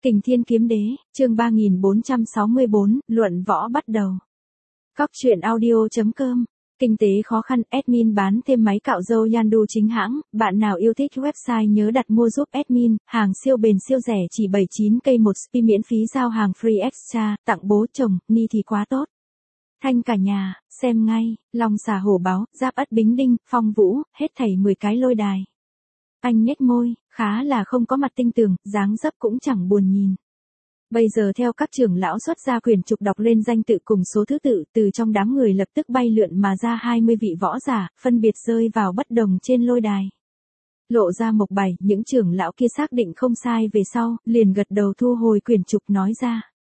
Kình Thiên Kiếm Đế, chương 3464, luận võ bắt đầu. Cóc truyện audio.com. Kinh tế khó khăn, admin bán thêm máy cạo râu Yandu chính hãng, bạn nào yêu thích website nhớ đặt mua giúp admin, hàng siêu bền siêu rẻ chỉ 79k một spi miễn phí giao hàng free extra, tặng bố chồng, ni thì quá tốt. Thanh cả nhà, xem ngay, Long Xà Hổ Báo, Giáp Ất Bính Đinh, Phong Vũ, hết thảy 10 cái lôi đài. Anh nhếch môi, khá là không có mặt tinh tường, dáng dấp cũng chẳng buồn nhìn. Bây giờ theo các trưởng lão xuất ra quyển trục đọc lên danh tự cùng số thứ tự, từ trong đám người lập tức bay lượn mà ra 20 vị võ giả, phân biệt rơi vào bất đồng trên lôi đài. Lộ ra mộc bày, những trưởng lão kia xác định không sai về sau, liền gật đầu thu hồi quyển trục nói ra.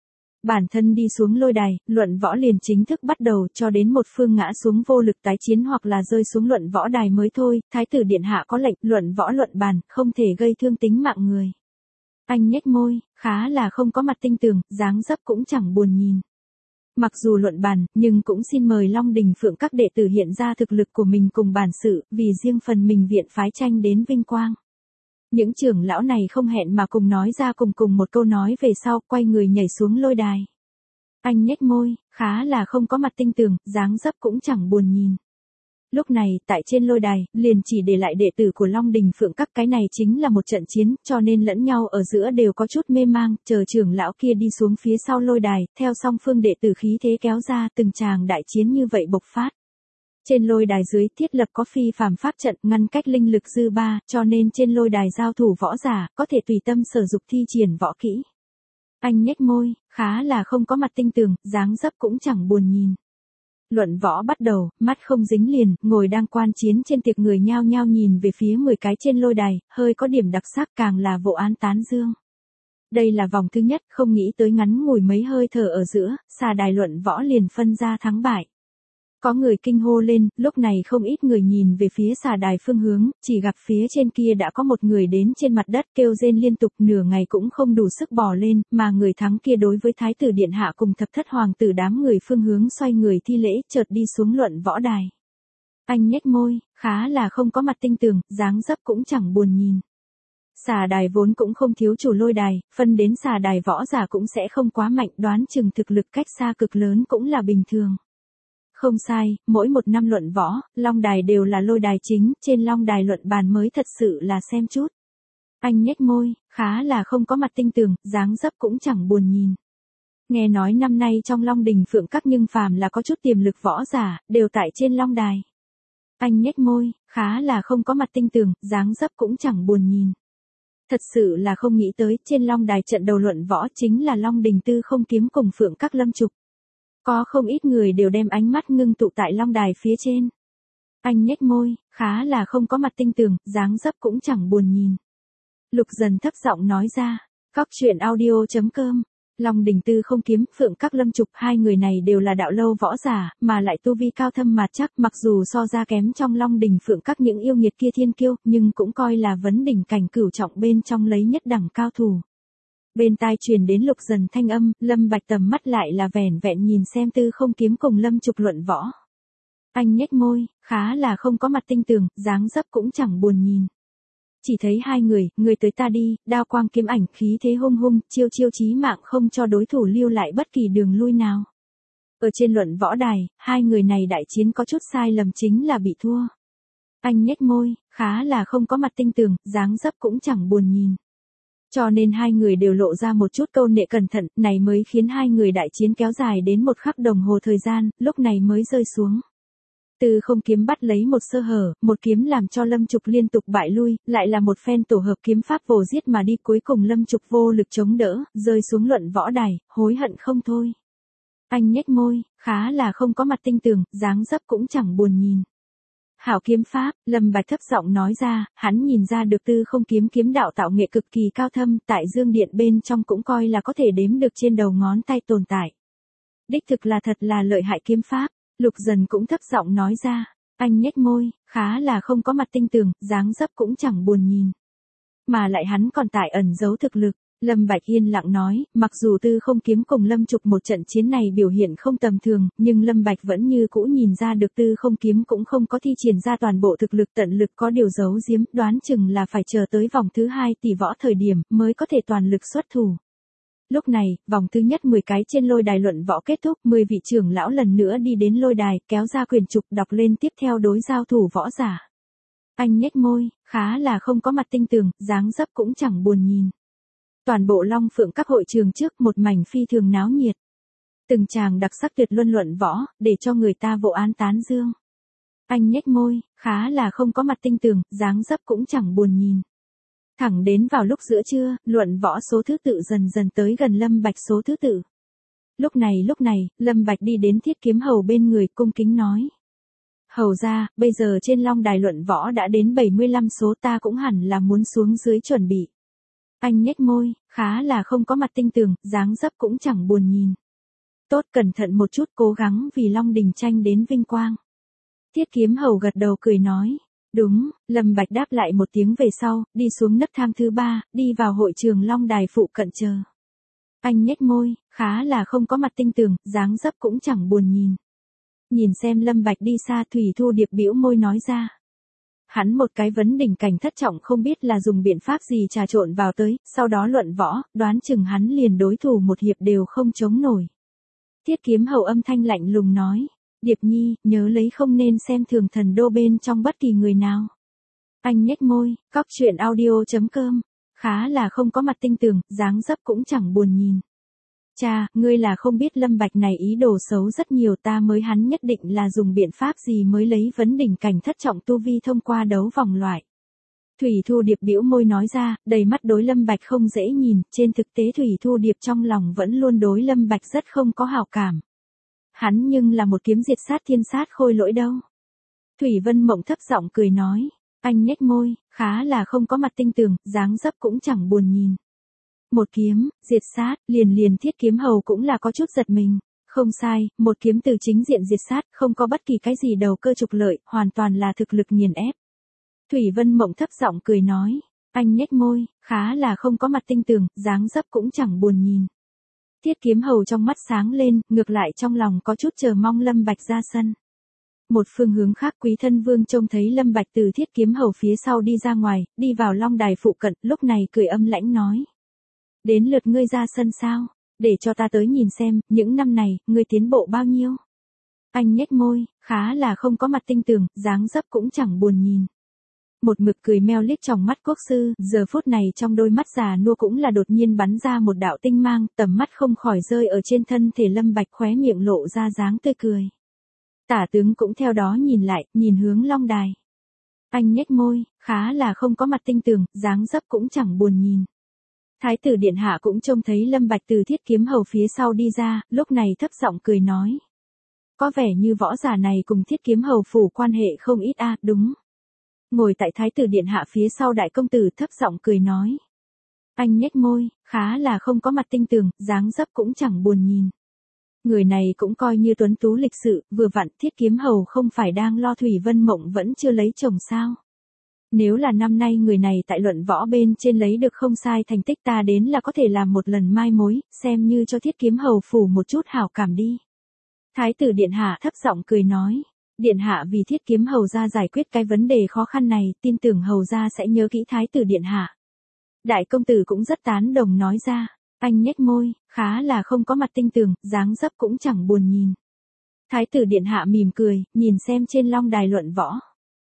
Bản thân đi xuống lôi đài, luận võ liền chính thức bắt đầu cho đến một phương ngã xuống vô lực tái chiến hoặc là rơi xuống luận võ đài mới thôi, thái tử điện hạ có lệnh luận võ luận bàn, không thể gây thương tính mạng người. Anh nhếch môi, khá là không có mặt tinh tường, dáng dấp cũng chẳng buồn nhìn. Mặc dù luận bàn, nhưng cũng xin mời Long Đình Phượng các đệ tử hiện ra thực lực của mình cùng bản sự, vì riêng phần mình viện phái tranh đến vinh quang. Những trưởng lão này không hẹn mà cùng nói ra cùng một câu nói về sau, quay người nhảy xuống lôi đài. Anh nhếch môi, khá là không có mặt tinh tường, dáng dấp cũng chẳng buồn nhìn. Lúc này, tại trên lôi đài, liền chỉ để lại đệ tử của Long Đình Phượng các, cái này chính là một trận chiến, cho nên lẫn nhau ở giữa đều có chút mê mang, chờ trưởng lão kia đi xuống phía sau lôi đài, theo song phương đệ tử khí thế kéo ra, từng tràng đại chiến như vậy bộc phát. Trên lôi đài dưới thiết lập có phi phàm pháp trận ngăn cách linh lực dư ba, cho nên trên lôi đài giao thủ võ giả, có thể tùy tâm sử dụng thi triển võ kỹ. Anh nhếch môi, khá là không có mặt tinh tường, dáng dấp cũng chẳng buồn nhìn. Luận võ bắt đầu, mắt không dính liền, ngồi đang quan chiến trên tiệc người nhao nhao nhìn về phía 10 cái trên lôi đài, hơi có điểm đặc sắc càng là vô án tán dương. Đây là vòng thứ nhất, không nghĩ tới ngắn ngủi mấy hơi thở ở giữa, xà đài luận võ liền phân ra thắng bại. Có người kinh hô lên, lúc này không ít người nhìn về phía xà đài phương hướng, chỉ gặp phía trên kia đã có một người đến trên mặt đất kêu rên liên tục nửa ngày cũng không đủ sức bò lên, mà người thắng kia đối với thái tử điện hạ cùng thập thất hoàng tử đám người phương hướng xoay người thi lễ chợt đi xuống luận võ đài. Anh nhếch môi, khá là không có mặt tinh tường, dáng dấp cũng chẳng buồn nhìn. Xà đài vốn cũng không thiếu chủ lôi đài, phân đến xà đài võ giả cũng sẽ không quá mạnh, đoán chừng thực lực cách xa cực lớn cũng là bình thường. Không sai, mỗi một năm luận võ, long đài đều là lôi đài chính, trên long đài luận bàn mới thật sự là xem chút. Anh nhếch môi, khá là không có mặt tinh tường, dáng dấp cũng chẳng buồn nhìn. Nghe nói năm nay trong Long Đình Phượng các nhưng phàm là có chút tiềm lực võ giả, đều tại trên long đài. Anh nhếch môi, khá là không có mặt tinh tường, dáng dấp cũng chẳng buồn nhìn. Thật sự là không nghĩ tới, trên long đài trận đầu luận võ chính là Long Đình Tư Không Kiếm cùng Phượng các Lâm Trục. Có không ít người đều đem ánh mắt ngưng tụ tại long đài phía trên. Anh nhếch môi, khá là không có mặt tinh tường, dáng dấp cũng chẳng buồn nhìn. Lục Dần thấp giọng nói ra, Cóc truyện audio.com. Long Đình Tư Không Kiếm, Phượng các Lâm Trục, hai người này đều là đạo lâu võ giả, mà lại tu vi cao thâm mạt chắc, mặc dù so ra kém trong Long Đình Phượng các những yêu nghiệt kia thiên kiêu, nhưng cũng coi là vấn đỉnh cảnh cửu trọng bên trong lấy nhất đẳng cao thủ. Bên tai truyền đến Lục Dần thanh âm, Lâm Bạch tầm mắt lại là vẻn vẹn nhìn xem Tư Không Kiếm cùng Lâm Trục luận võ. Anh nhếch môi, khá là không có mặt tinh tường, dáng dấp cũng chẳng buồn nhìn. Chỉ thấy hai người tới ta đi, đao quang kiếm ảnh, khí thế hung hung, chiêu chí mạng không cho đối thủ lưu lại bất kỳ đường lui nào. Ở trên luận võ đài, hai người này đại chiến có chút sai lầm chính là bị thua. Anh nhếch môi, khá là không có mặt tinh tường, dáng dấp cũng chẳng buồn nhìn. Cho nên hai người đều lộ ra một chút câu nệ cẩn thận, này mới khiến hai người đại chiến kéo dài đến một khắc đồng hồ thời gian, lúc này mới rơi xuống. Tư Không Kiếm bắt lấy một sơ hở, một kiếm làm cho Lâm Trục liên tục bại lui, lại là một phen tổ hợp kiếm pháp vồ giết mà đi, cuối cùng Lâm Trục vô lực chống đỡ, rơi xuống luận võ đài, hối hận không thôi. Anh nhếch môi, khá là không có mặt tinh tường, dáng dấp cũng chẳng buồn nhìn. Hảo kiếm pháp, Lâm Bạch thấp giọng nói ra, hắn nhìn ra được Tư Không Kiếm kiếm đạo tạo nghệ cực kỳ cao thâm, tại Dương Điện bên trong cũng coi là có thể đếm được trên đầu ngón tay tồn tại. Đích thực là thật là lợi hại kiếm pháp, Lục Dần cũng thấp giọng nói ra, anh nhếch môi, khá là không có mặt tinh tường, dáng dấp cũng chẳng buồn nhìn. Mà lại hắn còn tải ẩn giấu thực lực. Lâm Bạch yên lặng nói, mặc dù Tư Không Kiếm cùng Lâm Trục một trận chiến này biểu hiện không tầm thường, nhưng Lâm Bạch vẫn như cũ nhìn ra được Tư Không Kiếm cũng không có thi triển ra toàn bộ thực lực, tận lực có điều giấu giếm, đoán chừng là phải chờ tới vòng thứ 2 tỷ võ thời điểm mới có thể toàn lực xuất thủ. Lúc này, vòng thứ nhất 10 cái trên lôi đài luận võ kết thúc, 10 vị trưởng lão lần nữa đi đến lôi đài, kéo ra quyển trục đọc lên tiếp theo đối giao thủ võ giả. Anh nhếch môi, khá là không có mặt tinh tường, dáng dấp cũng chẳng buồn nhìn. Toàn bộ Long Phượng các hội trường trước một mảnh phi thường náo nhiệt. Từng chàng đặc sắc tuyệt luân luận võ, để cho người ta vô án tán dương. Anh nhếch môi, khá là không có mặt tinh tường, dáng dấp cũng chẳng buồn nhìn. Thẳng đến vào lúc giữa trưa, luận võ số thứ tự dần dần tới gần Lâm Bạch số thứ tự. Lúc này, Lâm Bạch đi đến Thiết Kiếm Hầu bên người cung kính nói. Hầu ra, bây giờ trên long đài luận võ đã đến 75 số, ta cũng hẳn là muốn xuống dưới chuẩn bị. Anh nhếch môi, khá là không có mặt tinh tường, dáng dấp cũng chẳng buồn nhìn. Tốt, cẩn thận một chút, cố gắng vì Long Đình tranh đến vinh quang. Thiết Kiếm Hầu gật đầu cười nói. Đúng, Lâm Bạch đáp lại một tiếng về sau, đi xuống nấc thang thứ 3, đi vào hội trường long đài phụ cận chờ. Anh nhếch môi, khá là không có mặt tinh tường, dáng dấp cũng chẳng buồn nhìn. Nhìn xem Lâm Bạch đi xa, Thủy Thu Điệp bĩu môi nói ra. Hắn một cái vấn đỉnh cảnh thất trọng không biết là dùng biện pháp gì trà trộn vào tới, sau đó luận võ, đoán chừng hắn liền đối thủ một hiệp đều không chống nổi. Thiết Kiếm Hầu âm thanh lạnh lùng nói. Điệp Nhi, nhớ lấy không nên xem thường thần đô bên trong bất kỳ người nào. Anh nhếch môi, cóc truyện audio.com, khá là không có mặt tinh tường, dáng dấp cũng chẳng buồn nhìn. Cha, ngươi là không biết Lâm Bạch này ý đồ xấu rất nhiều, ta mới hắn nhất định là dùng biện pháp gì mới lấy vấn đỉnh cảnh thất trọng tu vi thông qua đấu vòng loại. Thủy Thu Điệp bĩu môi nói ra, đầy mắt đối Lâm Bạch không dễ nhìn, trên thực tế Thủy Thu Điệp trong lòng vẫn luôn đối Lâm Bạch rất không có hảo cảm. Hắn nhưng là một kiếm diệt sát thiên sát khôi lỗi đâu. Thủy Vân Mộng thấp giọng cười nói, anh nhếch môi, khá là không có mặt tinh tường, dáng dấp cũng chẳng buồn nhìn. Một kiếm, diệt sát, liền Thiết Kiếm Hầu cũng là có chút giật mình. Không sai, một kiếm từ chính diện diệt sát, không có bất kỳ cái gì đầu cơ trục lợi, hoàn toàn là thực lực nghiền ép. Thủy Vân Mộng thấp giọng cười nói, anh nhếch môi, khá là không có mặt tinh tường, dáng dấp cũng chẳng buồn nhìn. Thiết Kiếm Hầu trong mắt sáng lên, ngược lại trong lòng có chút chờ mong Lâm Bạch ra sân. Một phương hướng khác, Quý Thân Vương trông thấy Lâm Bạch từ Thiết Kiếm Hầu phía sau đi ra ngoài, đi vào long đài phụ cận, lúc này cười âm lãnh nói. Đến lượt ngươi ra sân sao, để cho ta tới nhìn xem, những năm này, ngươi tiến bộ bao nhiêu. Anh nhếch môi, khá là không có mặt tinh tường, dáng dấp cũng chẳng buồn nhìn. Một mực cười meo lít trong mắt quốc sư, giờ phút này trong đôi mắt già nua cũng là đột nhiên bắn ra một đạo tinh mang, tầm mắt không khỏi rơi ở trên thân thể Lâm Bạch, khóe miệng lộ ra dáng tươi cười. Tả tướng cũng theo đó nhìn lại, nhìn hướng long đài. Anh nhếch môi, khá là không có mặt tinh tường, dáng dấp cũng chẳng buồn nhìn. Thái tử điện hạ cũng trông thấy Lâm Bạch từ Thiết Kiếm Hầu phía sau đi ra, lúc này thấp giọng cười nói. Có vẻ như võ giả này cùng Thiết Kiếm Hầu phủ quan hệ không ít a, đúng. Ngồi tại Thái tử điện hạ phía sau đại công tử thấp giọng cười nói. Anh nhếch môi, khá là không có mặt tinh tường, dáng dấp cũng chẳng buồn nhìn. Người này cũng coi như tuấn tú lịch sự, vừa vặn Thiết Kiếm Hầu không phải đang lo Thủy Vân Mộng vẫn chưa lấy chồng sao. Nếu là năm nay người này tại luận võ bên trên lấy được không sai thành tích, ta đến là có thể làm một lần mai mối, xem như cho Thiết Kiếm Hầu phủ một chút hảo cảm đi. Thái tử điện hạ thấp giọng cười nói. Điện hạ vì Thiết Kiếm Hầu gia giải quyết cái vấn đề khó khăn này, tin tưởng hầu gia sẽ nhớ kỹ Thái tử điện hạ. Đại công tử cũng rất tán đồng nói ra. Anh nhếch môi, khá là không có mặt tinh tường, dáng dấp cũng chẳng buồn nhìn. Thái tử điện hạ mỉm cười, nhìn xem trên long đài luận võ.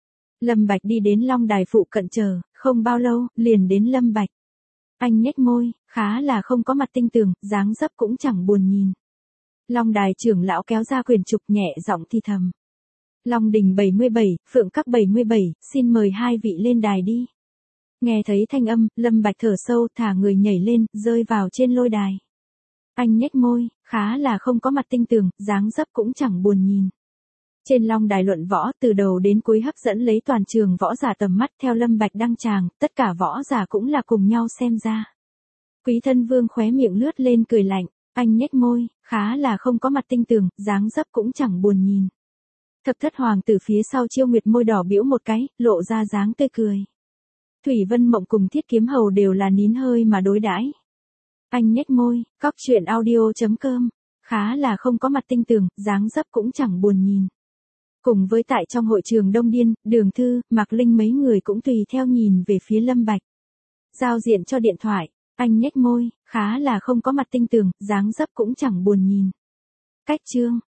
Lâm Bạch đi đến long đài phụ cận chờ, không bao lâu, liền đến Lâm Bạch. Anh nhếch môi, khá là không có mặt tinh tường, dáng dấp cũng chẳng buồn nhìn. Long đài trưởng lão kéo ra quyền trục, nhẹ giọng thì thầm. Long Đình 77, Phượng Các 77, xin mời hai vị lên đài đi. Nghe thấy thanh âm, Lâm Bạch thở sâu, thả người nhảy lên, rơi vào trên lôi đài. Anh nhếch môi, khá là không có mặt tinh tường, dáng dấp cũng chẳng buồn nhìn. Trên long đài luận võ, từ đầu đến cuối hấp dẫn lấy toàn trường võ giả tầm mắt, theo Lâm Bạch đăng tràng, tất cả võ giả cũng là cùng nhau xem ra. Quý Thân Vương khóe miệng lướt lên cười lạnh, anh nhếch môi, khá là không có mặt tinh tường, dáng dấp cũng chẳng buồn nhìn. Thập thất hoàng tử phía sau Chiêu Nguyệt môi đỏ bĩu một cái, lộ ra dáng tươi cười. Thủy Vân Mộng cùng Thiết Kiếm Hầu đều là nín hơi mà đối đãi. Anh nhếch môi, cóc truyện audio.com, khá là không có mặt tinh tường, dáng dấp cũng chẳng buồn nhìn. Cùng với tại trong hội trường Đông Điên, Đường Thư, Mạc Linh mấy người cũng tùy theo nhìn về phía Lâm Bạch. Giao diện cho điện thoại. Anh nhếch môi, khá là không có mặt tinh tường, dáng dấp cũng chẳng buồn nhìn. Cách chương